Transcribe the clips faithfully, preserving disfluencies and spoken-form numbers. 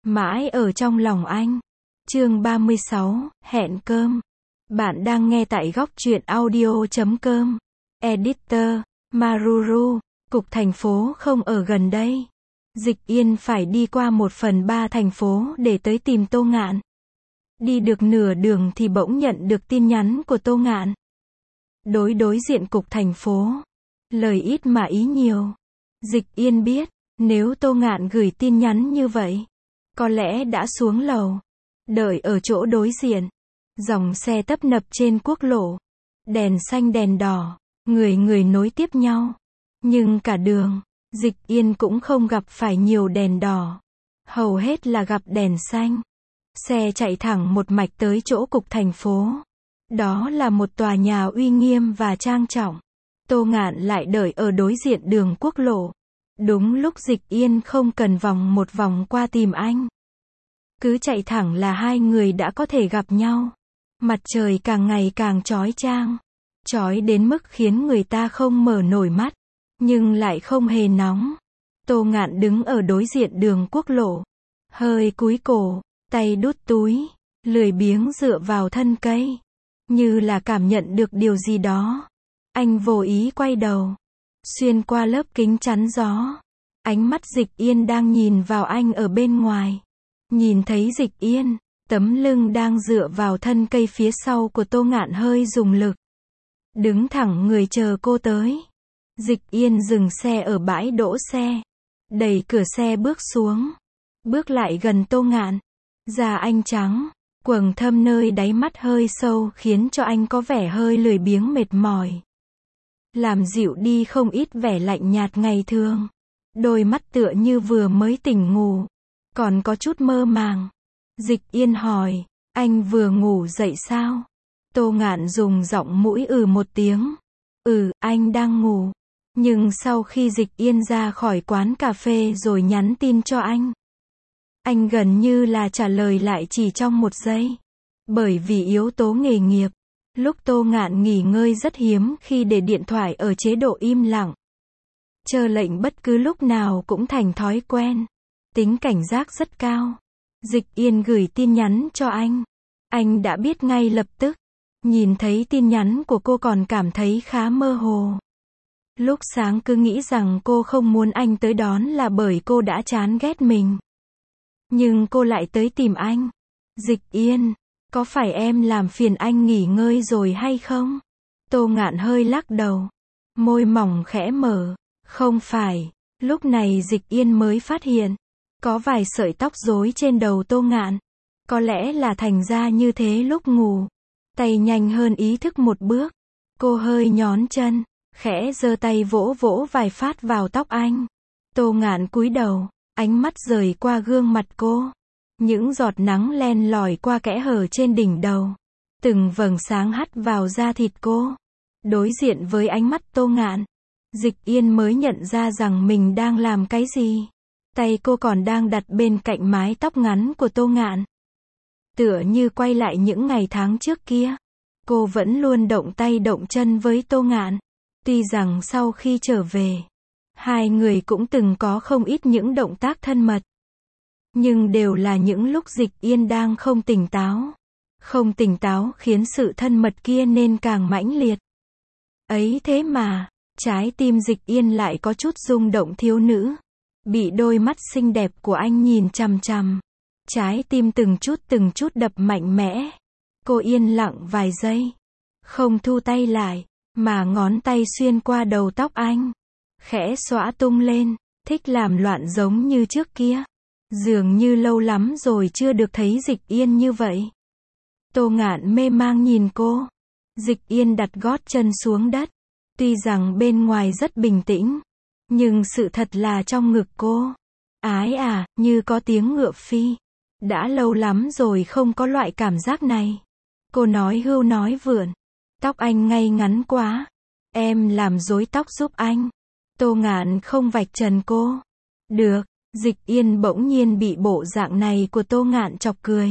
mãi ở trong lòng anh. Chương ba mươi sáu, hẹn cơm. Bạn đang nghe tại góc truyện audio chấm com. Editor, Maruru, cục thành phố không ở gần đây. Dịch Yên phải đi qua một phần ba thành phố để tới tìm Tô Ngạn. Đi được nửa đường thì bỗng nhận được tin nhắn của Tô Ngạn. Đối đối diện cục thành phố. Lời ít mà ý nhiều. Dịch Yên biết, nếu Tô Ngạn gửi tin nhắn như vậy, có lẽ đã xuống lầu. Đợi ở chỗ đối diện. Dòng xe tấp nập trên quốc lộ. Đèn xanh đèn đỏ, người người nối tiếp nhau. Nhưng cả đường, Dịch Yên cũng không gặp phải nhiều đèn đỏ. Hầu hết là gặp đèn xanh. Xe chạy thẳng một mạch tới chỗ cục thành phố. Đó là một tòa nhà uy nghiêm và trang trọng. Tô Ngạn lại đợi ở đối diện đường quốc lộ. Đúng lúc Dịch Yên không cần vòng một vòng qua tìm anh. Cứ chạy thẳng là hai người đã có thể gặp nhau. Mặt trời càng ngày càng chói chang. Chói đến mức khiến người ta không mở nổi mắt. Nhưng lại không hề nóng. Tô Ngạn đứng ở đối diện đường quốc lộ. Hơi cúi cổ, tay đút túi, lười biếng dựa vào thân cây. Như là cảm nhận được điều gì đó. Anh vô ý quay đầu. Xuyên qua lớp kính chắn gió. Ánh mắt Dịch Yên đang nhìn vào anh ở bên ngoài. Nhìn thấy Dịch Yên, tấm lưng đang dựa vào thân cây phía sau của Tô Ngạn hơi dùng lực. Đứng thẳng người chờ cô tới. Dịch Yên dừng xe ở bãi đỗ xe. Đẩy cửa xe bước xuống. Bước lại gần Tô Ngạn. Da anh trắng, quầng thâm nơi đáy mắt hơi sâu khiến cho anh có vẻ hơi lười biếng mệt mỏi. Làm dịu đi không ít vẻ lạnh nhạt ngày thường. Đôi mắt tựa như vừa mới tỉnh ngủ. Còn có chút mơ màng. Dịch Yên hỏi, anh vừa ngủ dậy sao? Tô Ngạn dùng giọng mũi ừ một tiếng. Ừ, anh đang ngủ. Nhưng sau khi Dịch Yên ra khỏi quán cà phê rồi nhắn tin cho anh. Anh gần như là trả lời lại chỉ trong một giây. Bởi vì yếu tố nghề nghiệp. Lúc Tô Ngạn nghỉ ngơi rất hiếm khi để điện thoại ở chế độ im lặng. Chờ lệnh bất cứ lúc nào cũng thành thói quen. Tính cảnh giác rất cao. Dịch Yên gửi tin nhắn cho anh. Anh đã biết ngay lập tức. Nhìn thấy tin nhắn của cô còn cảm thấy khá mơ hồ. Lúc sáng cứ nghĩ rằng cô không muốn anh tới đón là bởi cô đã chán ghét mình. Nhưng cô lại tới tìm anh. Dịch Yên, có phải em làm phiền anh nghỉ ngơi rồi hay không? Tô Ngạn hơi lắc đầu. Môi mỏng khẽ mở. Không phải. Lúc này Dịch Yên mới phát hiện. Có vài sợi tóc rối trên đầu Tô Ngạn. Có lẽ là thành ra như thế lúc ngủ. Tay nhanh hơn ý thức một bước. Cô hơi nhón chân. Khẽ giơ tay vỗ vỗ vài phát vào tóc anh. Tô Ngạn cúi đầu. Ánh mắt rời qua gương mặt cô. Những giọt nắng len lỏi qua kẽ hở trên đỉnh đầu. Từng vầng sáng hắt vào da thịt cô. Đối diện với ánh mắt Tô Ngạn. Dịch Yên mới nhận ra rằng mình đang làm cái gì. Tay cô còn đang đặt bên cạnh mái tóc ngắn của Tô Ngạn. Tựa như quay lại những ngày tháng trước kia. Cô vẫn luôn động tay động chân với Tô Ngạn. Tuy rằng sau khi trở về, hai người cũng từng có không ít những động tác thân mật. Nhưng đều là những lúc Dịch Yên đang không tỉnh táo. Không tỉnh táo khiến sự thân mật kia nên càng mãnh liệt. Ấy thế mà, trái tim Dịch Yên lại có chút rung động thiếu nữ. Bị đôi mắt xinh đẹp của anh nhìn chằm chằm. Trái tim từng chút từng chút đập mạnh mẽ. Cô yên lặng vài giây. Không thu tay lại, mà ngón tay xuyên qua đầu tóc anh. Khẽ xõa tung lên, thích làm loạn giống như trước kia. Dường như lâu lắm rồi chưa được thấy Dịch Yên như vậy. Tô Ngạn mê mang nhìn cô. Dịch Yên đặt gót chân xuống đất. Tuy rằng bên ngoài rất bình tĩnh. Nhưng sự thật là trong ngực cô. Ái à, như có tiếng ngựa phi. Đã lâu lắm rồi không có loại cảm giác này. Cô nói hưu nói vượn. Tóc anh ngay ngắn quá. Em làm rối tóc giúp anh. Tô Ngạn không vạch trần cô. Được. Dịch Yên bỗng nhiên bị bộ dạng này của Tô Ngạn chọc cười.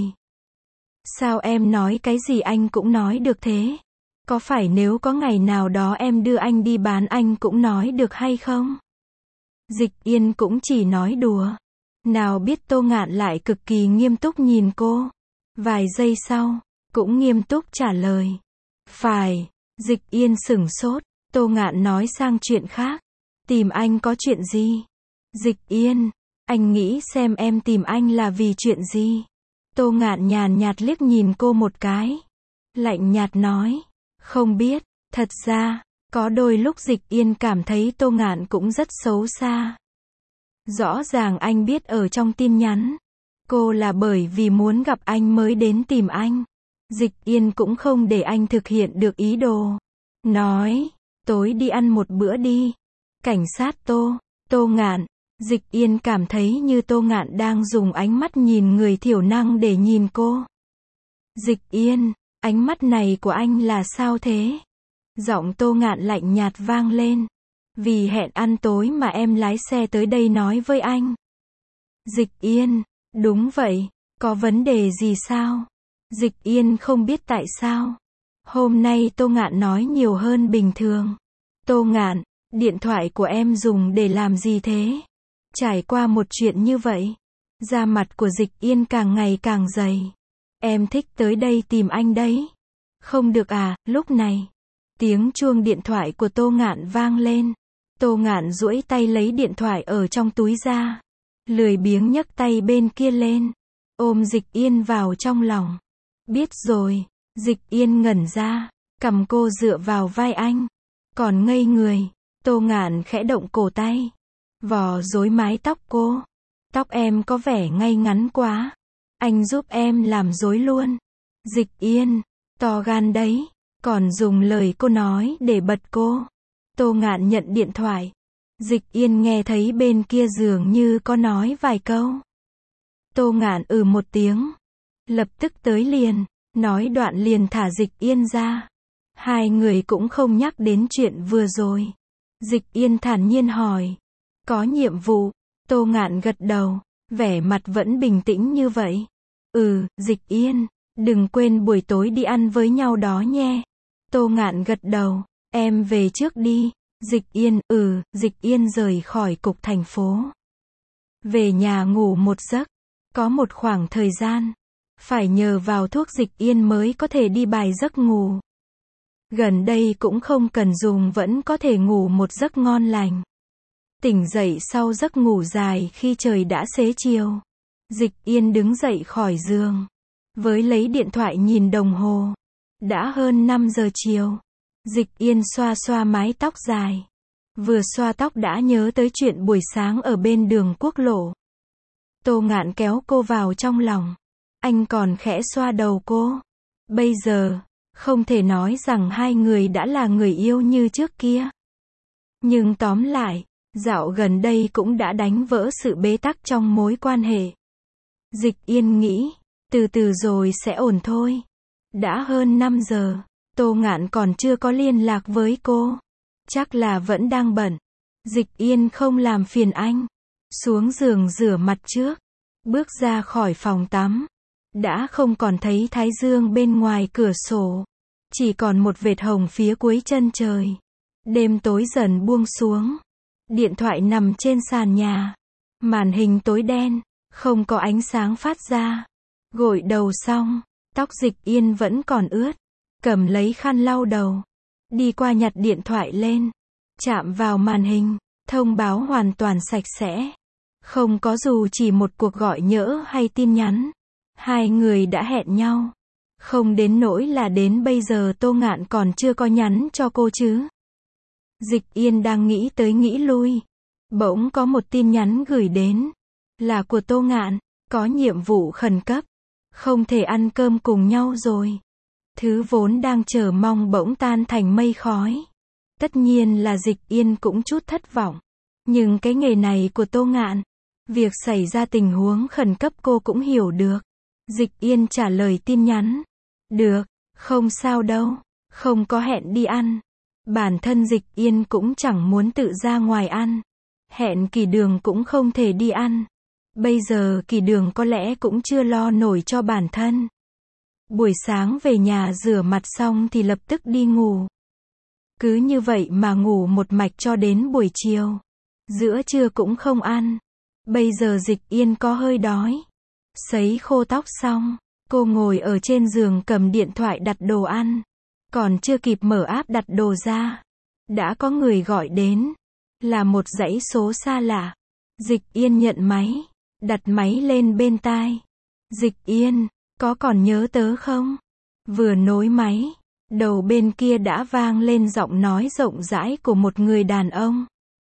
Sao em nói cái gì anh cũng nói được thế? Có phải nếu có ngày nào đó em đưa anh đi bán anh cũng nói được hay không? Dịch Yên cũng chỉ nói đùa. Nào biết Tô Ngạn lại cực kỳ nghiêm túc nhìn cô. Vài giây sau, cũng nghiêm túc trả lời. Phải. Dịch Yên sửng sốt, Tô Ngạn nói sang chuyện khác. Tìm anh có chuyện gì? Dịch Yên, anh nghĩ xem em tìm anh là vì chuyện gì? Tô Ngạn nhàn nhạt liếc nhìn cô một cái. Lạnh nhạt nói. Không biết, thật ra, có đôi lúc Dịch Yên cảm thấy Tô Ngạn cũng rất xấu xa. Rõ ràng anh biết ở trong tin nhắn, cô là bởi vì muốn gặp anh mới đến tìm anh. Dịch Yên cũng không để anh thực hiện được ý đồ. Nói, tối đi ăn một bữa đi. Cảnh sát Tô, Tô Ngạn. Dịch Yên cảm thấy như Tô Ngạn đang dùng ánh mắt nhìn người thiểu năng để nhìn cô. Dịch Yên, ánh mắt này của anh là sao thế? Giọng Tô Ngạn lạnh nhạt vang lên. Vì hẹn ăn tối mà em lái xe tới đây nói với anh. Dịch Yên, đúng vậy, có vấn đề gì sao? Dịch Yên không biết tại sao. Hôm nay Tô Ngạn nói nhiều hơn bình thường. Tô Ngạn, điện thoại của em dùng để làm gì thế? Trải qua một chuyện như vậy, da mặt của Dịch Yên càng ngày càng dày. Em thích tới đây tìm anh đấy. Không được à, lúc này. Tiếng chuông điện thoại của Tô Ngạn vang lên. Tô Ngạn duỗi tay lấy điện thoại ở trong túi ra. Lười biếng nhấc tay bên kia lên. Ôm Dịch Yên vào trong lòng. Biết rồi. Dịch Yên ngẩn ra. Cầm cô dựa vào vai anh. Còn ngây người. Tô Ngạn khẽ động cổ tay. Vò rối mái tóc cô. Tóc em có vẻ ngay ngắn quá. Anh giúp em làm rối luôn. Dịch Yên. To gan đấy. Còn dùng lời cô nói để bật cô. Tô Ngạn nhận điện thoại. Dịch Yên nghe thấy bên kia dường như có nói vài câu. Tô Ngạn ừ một tiếng. Lập tức tới liền. Nói đoạn liền thả Dịch Yên ra. Hai người cũng không nhắc đến chuyện vừa rồi. Dịch Yên thản nhiên hỏi. Có nhiệm vụ. Tô Ngạn gật đầu. Vẻ mặt vẫn bình tĩnh như vậy. Ừ, Dịch Yên. Đừng quên buổi tối đi ăn với nhau đó nhé. Tô Ngạn gật đầu. Em về trước đi. Dịch Yên, ừ, Dịch Yên rời khỏi cục thành phố. Về nhà ngủ một giấc. Có một khoảng thời gian. Phải nhờ vào thuốc Dịch Yên mới có thể đi bài giấc ngủ. Gần đây cũng không cần dùng vẫn có thể ngủ một giấc ngon lành. Tỉnh dậy sau giấc ngủ dài khi trời đã xế chiều. Dịch Yên đứng dậy khỏi giường. Với lấy điện thoại nhìn đồng hồ. Đã hơn năm giờ chiều. Dịch Yên xoa xoa mái tóc dài. Vừa xoa tóc đã nhớ tới chuyện buổi sáng ở bên đường quốc lộ. Tô Ngạn kéo cô vào trong lòng. Anh còn khẽ xoa đầu cô. Bây giờ, không thể nói rằng hai người đã là người yêu như trước kia. Nhưng tóm lại, dạo gần đây cũng đã đánh vỡ sự bế tắc trong mối quan hệ. Dịch Yên nghĩ, từ từ rồi sẽ ổn thôi. Đã hơn năm giờ, Tô Ngạn còn chưa có liên lạc với cô. Chắc là vẫn đang bận. Dịch Yên không làm phiền anh. Xuống giường rửa mặt trước. Bước ra khỏi phòng tắm. Đã không còn thấy thái dương bên ngoài cửa sổ. Chỉ còn một vệt hồng phía cuối chân trời. Đêm tối dần buông xuống. Điện thoại nằm trên sàn nhà. Màn hình tối đen. Không có ánh sáng phát ra. Gội đầu xong. Tóc Dịch Yên vẫn còn ướt. Cầm lấy khăn lau đầu. Đi qua nhặt điện thoại lên. Chạm vào màn hình. Thông báo hoàn toàn sạch sẽ. Không có dù chỉ một cuộc gọi nhỡ hay tin nhắn. Hai người đã hẹn nhau. Không đến nỗi là đến bây giờ Tô Ngạn còn chưa có nhắn cho cô chứ. Dịch Yên đang nghĩ tới nghĩ lui. Bỗng có một tin nhắn gửi đến. Là của Tô Ngạn. Có nhiệm vụ khẩn cấp. Không thể ăn cơm cùng nhau rồi. Thứ vốn đang chờ mong bỗng tan thành mây khói. Tất nhiên là Dịch Yên cũng chút thất vọng. Nhưng cái nghề này của Tô Ngạn. Việc xảy ra tình huống khẩn cấp cô cũng hiểu được. Dịch Yên trả lời tin nhắn. Được, không sao đâu. Không có hẹn đi ăn. Bản thân Dịch Yên cũng chẳng muốn tự ra ngoài ăn. Hẹn Kỳ Đường cũng không thể đi ăn. Bây giờ Kỳ Đường có lẽ cũng chưa lo nổi cho bản thân. Buổi sáng về nhà rửa mặt xong thì lập tức đi ngủ. Cứ như vậy mà ngủ một mạch cho đến buổi chiều. Giữa trưa cũng không ăn. Bây giờ Dịch Yên có hơi đói. Sấy khô tóc xong, cô ngồi ở trên giường cầm điện thoại đặt đồ ăn. Còn chưa kịp mở app đặt đồ ra, đã có người gọi đến. Là một dãy số xa lạ. Dịch Yên nhận máy, đặt máy lên bên tai. Dịch Yên, có còn nhớ tớ không? Vừa nối máy, đầu bên kia đã vang lên giọng nói rộng rãi của một người đàn ông.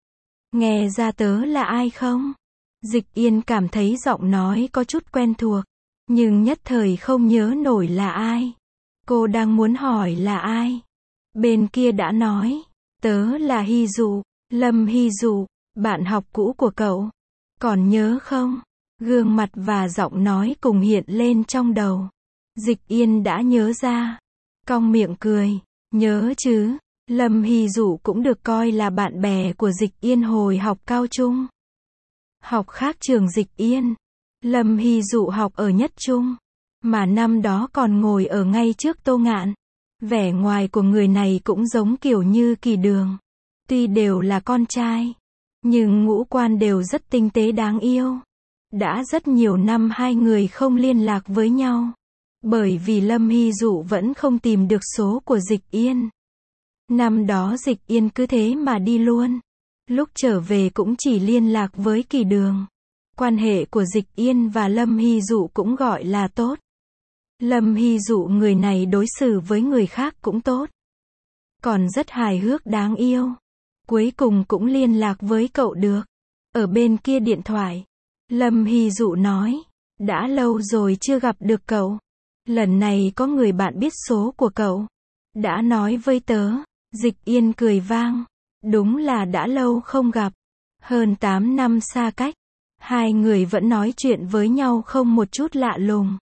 Nghe ra tớ là ai không? Dịch Yên cảm thấy giọng nói có chút quen thuộc, nhưng nhất thời không nhớ nổi là ai. Cô đang muốn hỏi là ai. Bên kia đã nói, tớ là Hy Dụ, Lâm Hy Dụ, bạn học cũ của cậu. Còn nhớ không? Gương mặt và giọng nói cùng hiện lên trong đầu. Dịch Yên đã nhớ ra. Cong miệng cười, nhớ chứ, Lâm Hy Dụ cũng được coi là bạn bè của Dịch Yên hồi học cao trung. Học khác trường Dịch Yên. Lâm Hy Dụ học ở nhất trung, mà năm đó còn ngồi ở ngay trước Tô Ngạn. Vẻ ngoài của người này cũng giống kiểu như Kỳ Đường. Tuy đều là con trai, nhưng ngũ quan đều rất tinh tế đáng yêu. Đã rất nhiều năm hai người không liên lạc với nhau. Bởi vì Lâm Hy Dụ vẫn không tìm được số của Dịch Yên. Năm đó Dịch Yên cứ thế mà đi luôn. Lúc trở về cũng chỉ liên lạc với Kỳ Đường. Quan hệ của Dịch Yên và Lâm Hy Dụ cũng gọi là tốt. Lâm Hy Dụ người này đối xử với người khác cũng tốt. Còn rất hài hước đáng yêu. Cuối cùng cũng liên lạc với cậu được. Ở bên kia điện thoại, Lâm Hy Dụ nói, đã lâu rồi chưa gặp được cậu. Lần này có người bạn biết số của cậu. Đã nói với tớ. Dịch Yên cười vang. Đúng là đã lâu không gặp. Hơn tám năm xa cách. Hai người vẫn nói chuyện với nhau không một chút lạ lùng.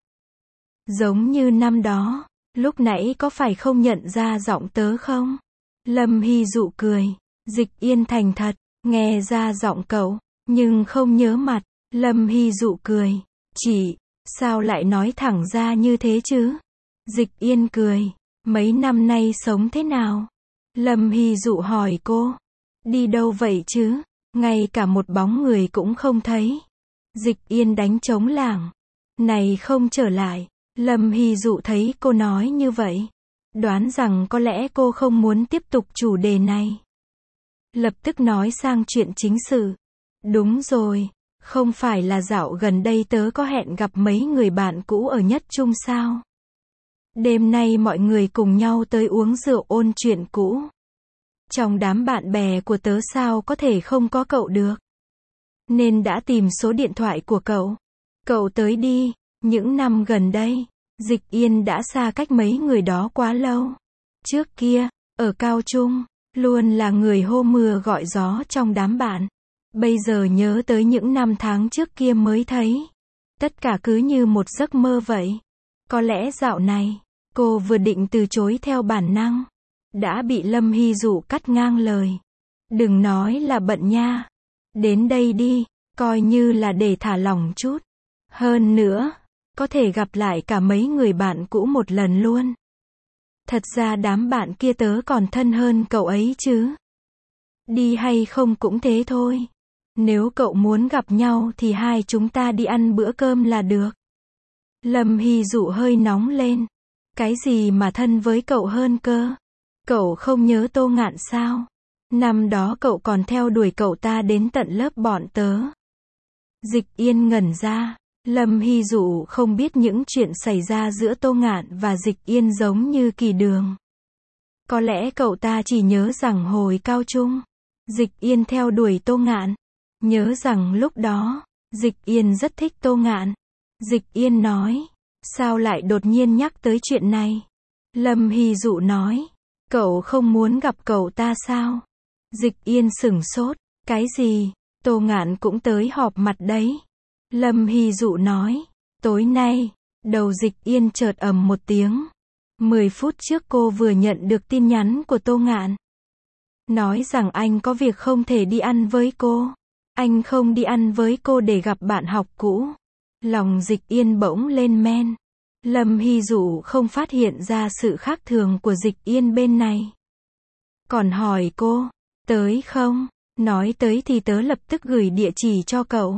Giống như năm đó. Lúc nãy có phải không nhận ra giọng tớ không? Lâm Hy Dụ cười. Dịch Yên thành thật. Nghe ra giọng cậu, nhưng không nhớ mặt. Lâm Hy Dụ cười. Chị, sao lại nói thẳng ra như thế chứ? Dịch Yên cười. Mấy năm nay sống thế nào? Lâm Hy Dụ hỏi cô. Đi đâu vậy chứ? Ngay cả một bóng người cũng không thấy. Dịch Yên đánh trống lảng. Này không trở lại. Lâm Hy Dụ thấy cô nói như vậy, đoán rằng có lẽ cô không muốn tiếp tục chủ đề này. Lập tức nói sang chuyện chính sự. Đúng rồi, không phải là dạo gần đây tớ có hẹn gặp mấy người bạn cũ ở nhất trung sao? Đêm nay mọi người cùng nhau tới uống rượu ôn chuyện cũ. Trong đám bạn bè của tớ sao có thể không có cậu được? Nên đã tìm số điện thoại của cậu. Cậu tới đi. Những năm gần đây, Dịch Yên đã xa cách mấy người đó quá lâu. Trước kia, ở cao trung, luôn là người hô mưa gọi gió trong đám bạn. Bây giờ nhớ tới những năm tháng trước kia mới thấy. Tất cả cứ như một giấc mơ vậy. Có lẽ dạo này, cô vừa định từ chối theo bản năng. Đã bị Lâm Hy Dụ cắt ngang lời. Đừng nói là bận nha. Đến đây đi, coi như là để thả lỏng chút. Hơn nữa, có thể gặp lại cả mấy người bạn cũ một lần luôn. Thật ra đám bạn kia tớ còn thân hơn cậu ấy chứ. Đi hay không cũng thế thôi. Nếu cậu muốn gặp nhau thì hai chúng ta đi ăn bữa cơm là được. Lâm Hy Dụ hơi nóng lên. Cái gì mà thân với cậu hơn cơ? Cậu không nhớ Tô Ngạn sao? Năm đó cậu còn theo đuổi cậu ta đến tận lớp bọn tớ. Dịch Yên ngẩn ra. Lâm Hy Dụ không biết những chuyện xảy ra giữa Tô Ngạn và Dịch Yên giống như Kỳ Đường. Có lẽ cậu ta chỉ nhớ rằng hồi cao trung, Dịch Yên theo đuổi Tô Ngạn. Nhớ rằng lúc đó, Dịch Yên rất thích Tô Ngạn. Dịch Yên nói, sao lại đột nhiên nhắc tới chuyện này? Lâm Hy Dụ nói, cậu không muốn gặp cậu ta sao? Dịch Yên sửng sốt, cái gì? Tô Ngạn cũng tới họp mặt đấy. Lâm Hy Dụ nói, tối nay, đầu Dịch Yên chợt ầm một tiếng. Mười phút trước cô vừa nhận được tin nhắn của Tô Ngạn. Nói rằng anh có việc không thể đi ăn với cô. Anh không đi ăn với cô để gặp bạn học cũ. Lòng Dịch Yên bỗng lên men. Lâm Hy Dụ không phát hiện ra sự khác thường của Dịch Yên bên này. Còn hỏi cô, tới không? Nói tới thì tớ lập tức gửi địa chỉ cho cậu.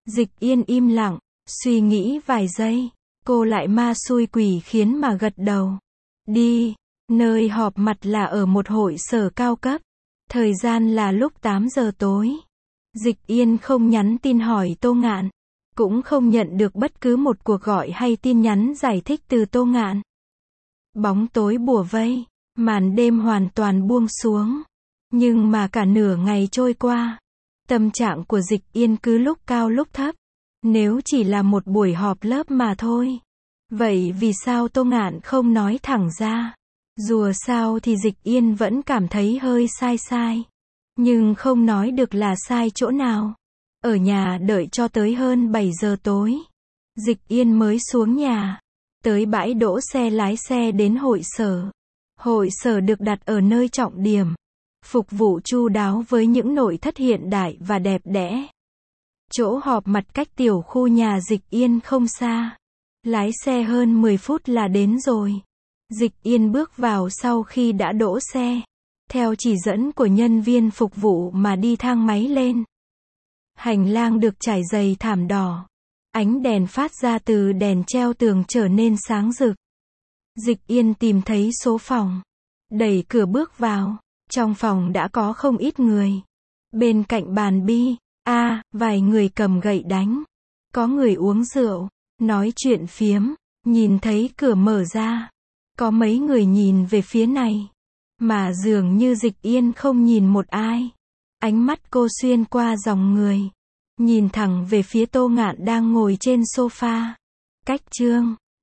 Dịch Yên im lặng, suy nghĩ vài giây, cô lại ma xui quỷ khiến mà gật đầu. Đi, nơi họp mặt là ở một hội sở cao cấp. Thời gian là lúc tám giờ tối. Dịch Yên không nhắn tin hỏi Tô Ngạn, cũng không nhận được bất cứ một cuộc gọi hay tin nhắn giải thích từ Tô Ngạn. Bóng tối bủa vây, màn đêm hoàn toàn buông xuống. Nhưng mà cả nửa ngày trôi qua, tâm trạng của Dịch Yên cứ lúc cao lúc thấp. Nếu chỉ là một buổi họp lớp mà thôi, vậy vì sao Tô Ngạn không nói thẳng ra? Dù sao thì Dịch Yên vẫn cảm thấy hơi sai sai, nhưng không nói được là sai chỗ nào. Ở nhà đợi cho tới hơn bảy giờ tối, Dịch Yên mới xuống nhà, tới bãi đỗ xe lái xe đến hội sở. Hội sở được đặt ở nơi trọng điểm, phục vụ chu đáo với những nội thất hiện đại và đẹp đẽ. Chỗ họp mặt cách tiểu khu nhà Dịch Yên không xa. Lái xe hơn mười phút là đến rồi. Dịch Yên bước vào sau khi đã đỗ xe, theo chỉ dẫn của nhân viên phục vụ mà đi thang máy lên. Hành lang được trải dày thảm đỏ. Ánh đèn phát ra từ đèn treo tường trở nên sáng rực. Dịch Yên tìm thấy số phòng, đẩy cửa bước vào. Trong phòng đã có không ít người. Bên cạnh bàn bi, a, vài người cầm gậy đánh. Có người uống rượu, nói chuyện phiếm. Nhìn thấy cửa mở ra, có mấy người nhìn về phía này, mà dường như Dịch Yên không nhìn một ai. Ánh mắt cô xuyên qua dòng người, nhìn thẳng về phía Tô Ngạn đang ngồi trên sofa. Cách chương